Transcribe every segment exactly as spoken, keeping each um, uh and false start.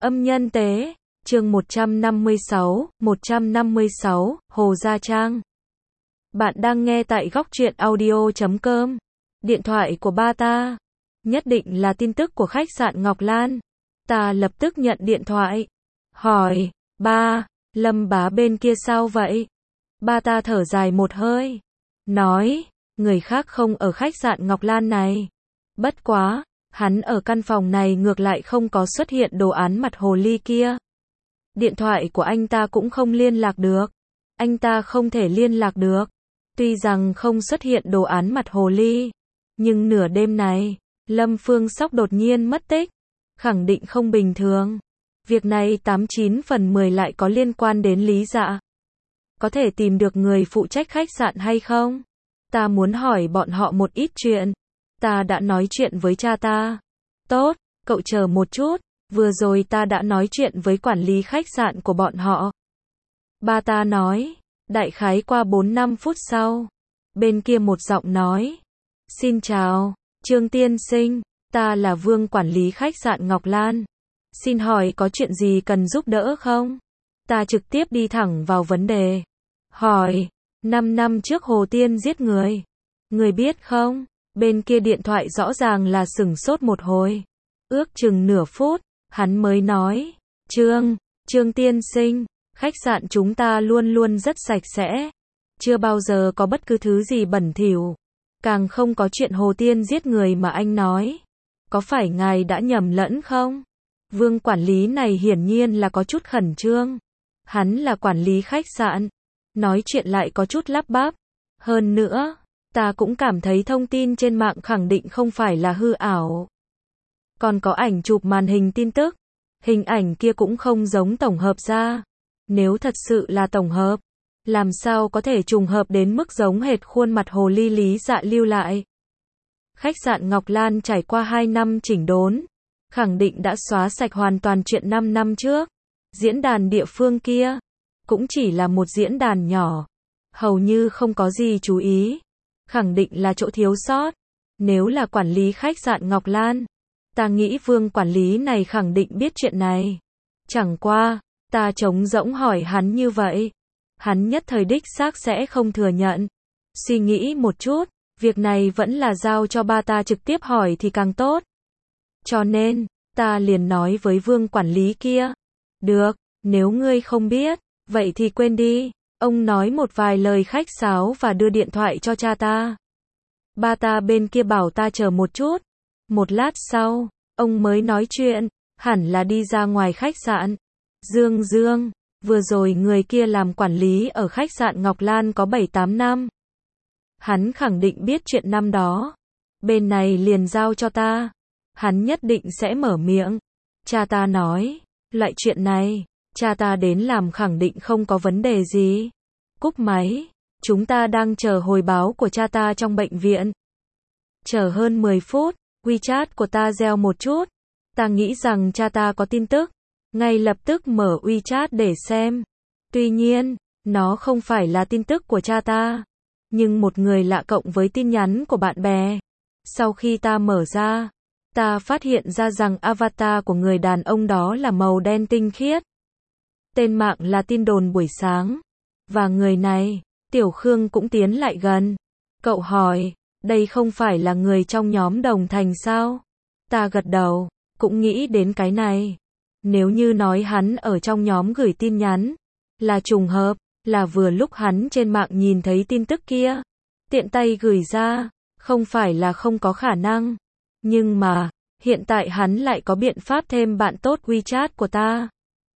Âm nhân tế, chương một trăm năm mươi sáu, một trăm năm mươi sáu, Hồ Gia Trang. Bạn đang nghe tại góc truyện audio chấm com. Điện thoại của ba ta. Nhất định là tin tức của khách sạn Ngọc Lan. Ta lập tức nhận điện thoại. Hỏi, ba, Lâm bá bên kia sao vậy? Ba ta thở dài một hơi. Nói, người khác không ở khách sạn Ngọc Lan này. Bất quá, hắn ở căn phòng này ngược lại không có xuất hiện đồ án mặt hồ ly kia. Điện thoại của anh ta cũng không liên lạc được. Anh ta không thể liên lạc được. Tuy rằng không xuất hiện đồ án mặt hồ ly, nhưng nửa đêm này, Lâm Phương Sóc đột nhiên mất tích. Khẳng định không bình thường. Việc này tám chín phần mười lại có liên quan đến Lý Dạ. Có thể tìm được người phụ trách khách sạn hay không? Ta muốn hỏi bọn họ một ít chuyện. Ta đã nói chuyện với cha ta. Tốt, cậu chờ một chút. Vừa rồi ta đã nói chuyện với quản lý khách sạn của bọn họ. Ba ta nói. Đại khái qua bốn năm phút sau. Bên kia một giọng nói. Xin chào, Trương tiên sinh. Ta là Vương quản lý khách sạn Ngọc Lan. Xin hỏi có chuyện gì cần giúp đỡ không? Ta trực tiếp đi thẳng vào vấn đề. Hỏi, năm năm trước Hồ Tiên giết người. Người biết không? Bên kia điện thoại rõ ràng là sửng sốt một hồi. Ước chừng nửa phút, hắn mới nói. Trương, Trương tiên sinh, khách sạn chúng ta luôn luôn rất sạch sẽ. Chưa bao giờ có bất cứ thứ gì bẩn thỉu. Càng không có chuyện Hồ Tiên giết người mà anh nói. Có phải ngài đã nhầm lẫn không? Vương quản lý này hiển nhiên là có chút khẩn trương. Hắn là quản lý khách sạn. Nói chuyện lại có chút lắp bắp. Hơn nữa, ta cũng cảm thấy thông tin trên mạng khẳng định không phải là hư ảo. Còn có ảnh chụp màn hình tin tức. Hình ảnh kia cũng không giống tổng hợp ra. Nếu thật sự là tổng hợp, làm sao có thể trùng hợp đến mức giống hệt khuôn mặt hồ ly Lý Dạ lưu lại. Khách sạn Ngọc Lan trải qua hai năm chỉnh đốn. Khẳng định đã xóa sạch hoàn toàn chuyện năm năm trước. Diễn đàn địa phương kia cũng chỉ là một diễn đàn nhỏ. Hầu như không có gì chú ý. Khẳng định là chỗ thiếu sót. Nếu là quản lý khách sạn Ngọc Lan, ta nghĩ Vương quản lý này khẳng định biết chuyện này. Chẳng qua, ta trống rỗng hỏi hắn như vậy. Hắn nhất thời đích xác sẽ không thừa nhận. Suy nghĩ một chút, việc này vẫn là giao cho ba ta trực tiếp hỏi thì càng tốt. Cho nên, ta liền nói với Vương quản lý kia. Được, nếu ngươi không biết, vậy thì quên đi. Ông nói một vài lời khách sáo và đưa điện thoại cho cha ta. Ba ta bên kia bảo ta chờ một chút. Một lát sau, ông mới nói chuyện, hẳn là đi ra ngoài khách sạn. Dương Dương, vừa rồi người kia làm quản lý ở khách sạn Ngọc Lan có bảy tám năm. Hắn khẳng định biết chuyện năm đó. Bên này liền giao cho ta. Hắn nhất định sẽ mở miệng. Cha ta nói, loại chuyện này, cha ta đến làm khẳng định không có vấn đề gì. Cúp máy, chúng ta đang chờ hồi báo của cha ta trong bệnh viện. Chờ hơn mười phút, WeChat của ta reo một chút. Ta nghĩ rằng cha ta có tin tức. Ngay lập tức mở WeChat để xem. Tuy nhiên, nó không phải là tin tức của cha ta. Nhưng một người lạ cộng với tin nhắn của bạn bè. Sau khi ta mở ra, ta phát hiện ra rằng avatar của người đàn ông đó là màu đen tinh khiết. Tên mạng là tin đồn buổi sáng. Và người này, Tiểu Khương cũng tiến lại gần. Cậu hỏi, đây không phải là người trong nhóm Đồng Thành sao? Ta gật đầu, cũng nghĩ đến cái này. Nếu như nói hắn ở trong nhóm gửi tin nhắn, là trùng hợp, là vừa lúc hắn trên mạng nhìn thấy tin tức kia. Tiện tay gửi ra, không phải là không có khả năng. Nhưng mà, hiện tại hắn lại có biện pháp thêm bạn tốt WeChat của ta.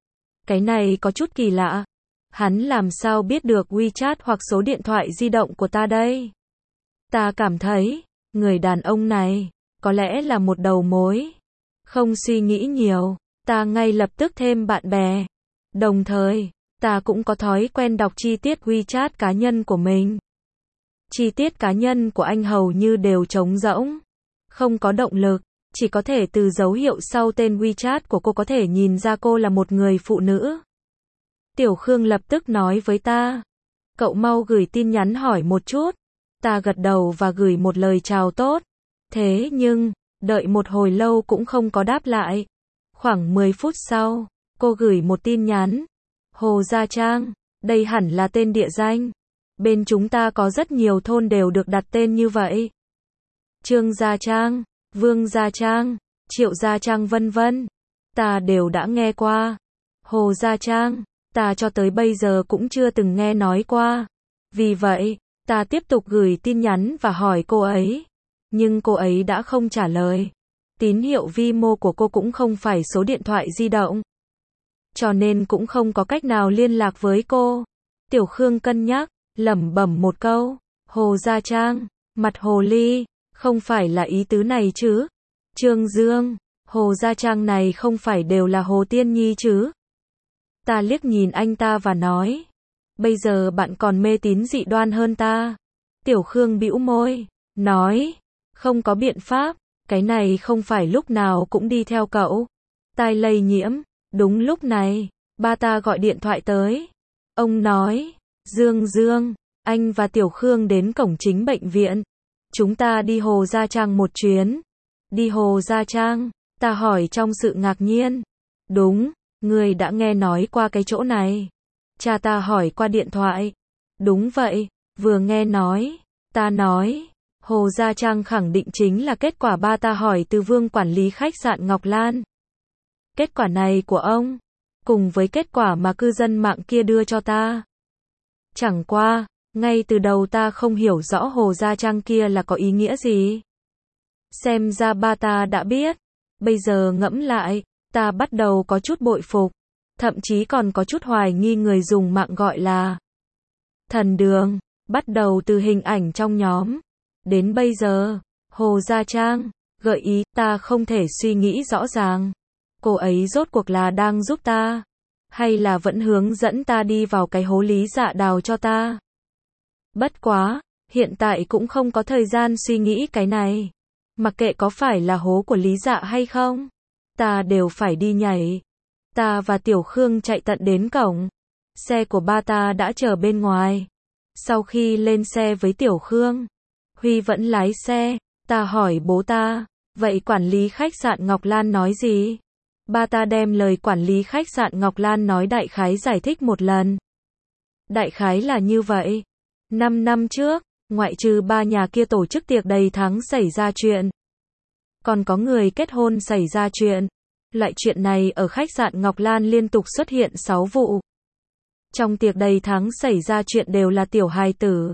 Cái này có chút kỳ lạ. Hắn làm sao biết được WeChat hoặc số điện thoại di động của ta đây? Ta cảm thấy, người đàn ông này, có lẽ là một đầu mối. Không suy nghĩ nhiều, ta ngay lập tức thêm bạn bè. Đồng thời, ta cũng có thói quen đọc chi tiết WeChat cá nhân của mình. Chi tiết cá nhân của anh hầu như đều trống rỗng. Không có động lực, chỉ có thể từ dấu hiệu sau tên WeChat của cô có thể nhìn ra cô là một người phụ nữ. Tiểu Khương lập tức nói với ta. Cậu mau gửi tin nhắn hỏi một chút. Ta gật đầu và gửi một lời chào tốt. Thế nhưng, đợi một hồi lâu cũng không có đáp lại. Khoảng mười phút sau, cô gửi một tin nhắn. Hồ Gia Trang, đây hẳn là tên địa danh. Bên chúng ta có rất nhiều thôn đều được đặt tên như vậy. Trương Gia Trang, Vương Gia Trang, Triệu Gia Trang vân vân. Ta đều đã nghe qua. Hồ Gia Trang, ta cho tới bây giờ cũng chưa từng nghe nói qua. Vì vậy, ta tiếp tục gửi tin nhắn và hỏi cô ấy. Nhưng cô ấy đã không trả lời. Tín hiệu vi mô của cô cũng không phải số điện thoại di động. Cho nên cũng không có cách nào liên lạc với cô. Tiểu Khương cân nhắc, lẩm bẩm một câu. Hồ Gia Trang, mặt hồ ly, không phải là ý tứ này chứ. Trương Dương, Hồ Gia Trang này không phải đều là Hồ Tiên Nhi chứ. Ta liếc nhìn anh ta và nói. Bây giờ bạn còn mê tín dị đoan hơn ta. Tiểu Khương bĩu môi, nói. Không có biện pháp, cái này không phải lúc nào cũng đi theo cậu. Tai lây nhiễm. Đúng lúc này, ba ta gọi điện thoại tới. Ông nói, Dương Dương, anh và Tiểu Khương đến cổng chính bệnh viện. Chúng ta đi Hồ Gia Trang một chuyến. Đi Hồ Gia Trang, ta hỏi trong sự ngạc nhiên. Đúng, người đã nghe nói qua cái chỗ này. Cha ta hỏi qua điện thoại. Đúng vậy, vừa nghe nói. Ta nói, Hồ Gia Trang khẳng định chính là kết quả ba ta hỏi từ Vương quản lý khách sạn Ngọc Lan. Kết quả này của ông, cùng với kết quả mà cư dân mạng kia đưa cho ta. Chẳng qua, ngay từ đầu ta không hiểu rõ Hồ Gia Trang kia là có ý nghĩa gì. Xem ra ba ta đã biết. Bây giờ ngẫm lại, ta bắt đầu có chút bội phục. Thậm chí còn có chút hoài nghi người dùng mạng gọi là thần đường. Bắt đầu từ hình ảnh trong nhóm. Đến bây giờ, Hồ Gia Trang, gợi ý, ta không thể suy nghĩ rõ ràng. Cô ấy rốt cuộc là đang giúp ta, hay là vẫn hướng dẫn ta đi vào cái hố Lý Dạ đào cho ta. Bất quá, hiện tại cũng không có thời gian suy nghĩ cái này. Mặc kệ có phải là hố của Lý Dạ hay không, ta đều phải đi nhảy. Ta và Tiểu Khương chạy tận đến cổng. Xe của ba ta đã chờ bên ngoài. Sau khi lên xe với Tiểu Khương, Huy vẫn lái xe. Ta hỏi bố ta, vậy quản lý khách sạn Ngọc Lan nói gì? Ba ta đem lời quản lý khách sạn Ngọc Lan nói đại khái giải thích một lần. Đại khái là như vậy. Năm năm trước, ngoại trừ ba nhà kia tổ chức tiệc đầy tháng xảy ra chuyện. Còn có người kết hôn xảy ra chuyện. Loại chuyện này ở khách sạn Ngọc Lan liên tục xuất hiện sáu vụ. Trong tiệc đầy tháng xảy ra chuyện đều là tiểu hài tử.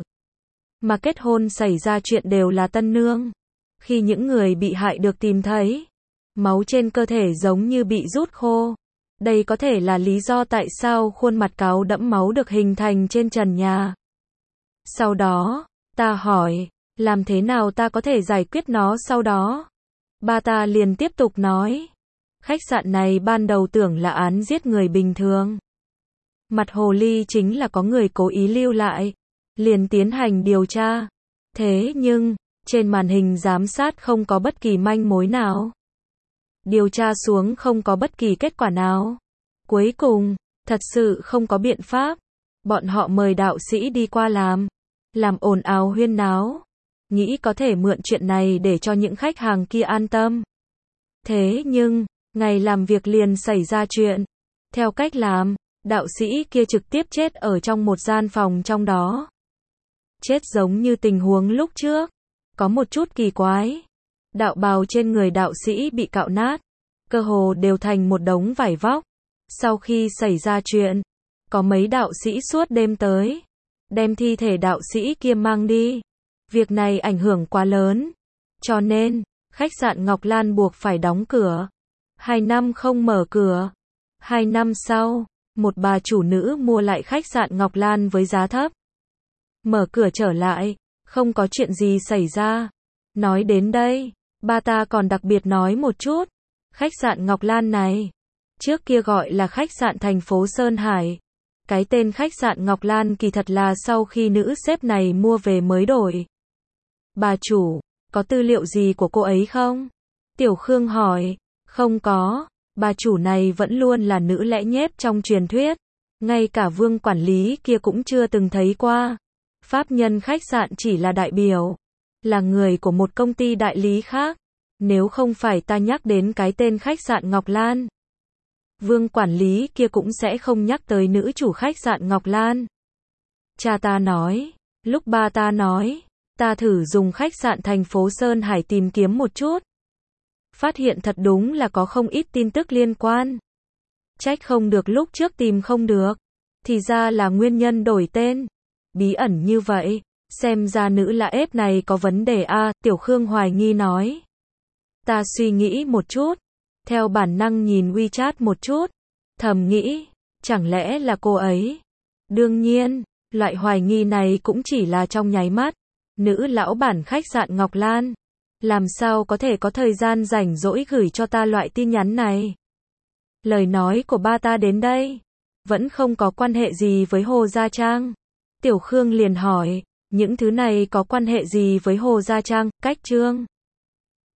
Mà kết hôn xảy ra chuyện đều là tân nương. Khi những người bị hại được tìm thấy, máu trên cơ thể giống như bị rút khô. Đây có thể là lý do tại sao khuôn mặt cáo đẫm máu được hình thành trên trần nhà. Sau đó, ta hỏi, làm thế nào ta có thể giải quyết nó sau đó? Ba ta liền tiếp tục nói, khách sạn này ban đầu tưởng là án giết người bình thường. Mặt hồ ly chính là có người cố ý lưu lại, liền tiến hành điều tra. Thế nhưng, trên màn hình giám sát không có bất kỳ manh mối nào. Điều tra xuống không có bất kỳ kết quả nào. Cuối cùng, thật sự không có biện pháp. Bọn họ mời đạo sĩ đi qua làm. Làm ồn ào huyên náo. Nghĩ có thể mượn chuyện này để cho những khách hàng kia an tâm. Thế nhưng, ngày làm việc liền xảy ra chuyện. Theo cách làm, đạo sĩ kia trực tiếp chết ở trong một gian phòng trong đó. Chết giống như tình huống lúc trước. Có một chút kỳ quái. Đạo bào trên người đạo sĩ bị cạo nát. Cơ hồ đều thành một đống vải vóc. Sau khi xảy ra chuyện, có mấy đạo sĩ suốt đêm tới. Đem thi thể đạo sĩ kia mang đi. Việc này ảnh hưởng quá lớn. Cho nên, khách sạn Ngọc Lan buộc phải đóng cửa. Hai năm không mở cửa. Hai năm sau, một bà chủ nữ mua lại khách sạn Ngọc Lan với giá thấp. Mở cửa trở lại, không có chuyện gì xảy ra. Nói đến đây, ba ta còn đặc biệt nói một chút. Khách sạn Ngọc Lan này, trước kia gọi là khách sạn thành phố Sơn Hải. Cái tên khách sạn Ngọc Lan kỳ thật là sau khi nữ sếp này mua về mới đổi. Bà chủ, có tư liệu gì của cô ấy không? Tiểu Khương hỏi. Không có, bà chủ này vẫn luôn là nữ lẽ nhép trong truyền thuyết. Ngay cả Vương quản lý kia cũng chưa từng thấy qua. Pháp nhân khách sạn chỉ là đại biểu, là người của một công ty đại lý khác. Nếu không phải ta nhắc đến cái tên khách sạn Ngọc Lan, Vương quản lý kia cũng sẽ không nhắc tới nữ chủ khách sạn Ngọc Lan. Cha ta nói, lúc ba ta nói, ta thử dùng khách sạn thành phố Sơn Hải tìm kiếm một chút. Phát hiện thật đúng là có không ít tin tức liên quan. Trách không được lúc trước tìm không được. Thì ra là nguyên nhân đổi tên. Bí ẩn như vậy, xem ra nữ lạ ép này có vấn đề a, Tiểu Khương hoài nghi nói. Ta suy nghĩ một chút, theo bản năng nhìn WeChat một chút, thầm nghĩ, chẳng lẽ là cô ấy? Đương nhiên, loại hoài nghi này cũng chỉ là trong nháy mắt. Nữ lão bản khách sạn Ngọc Lan, làm sao có thể có thời gian rảnh rỗi gửi cho ta loại tin nhắn này? Lời nói của ba ta đến đây, vẫn không có quan hệ gì với Hồ Gia Trang. Tiểu Khương liền hỏi, những thứ này có quan hệ gì với Hồ Gia Trang? Cách Trương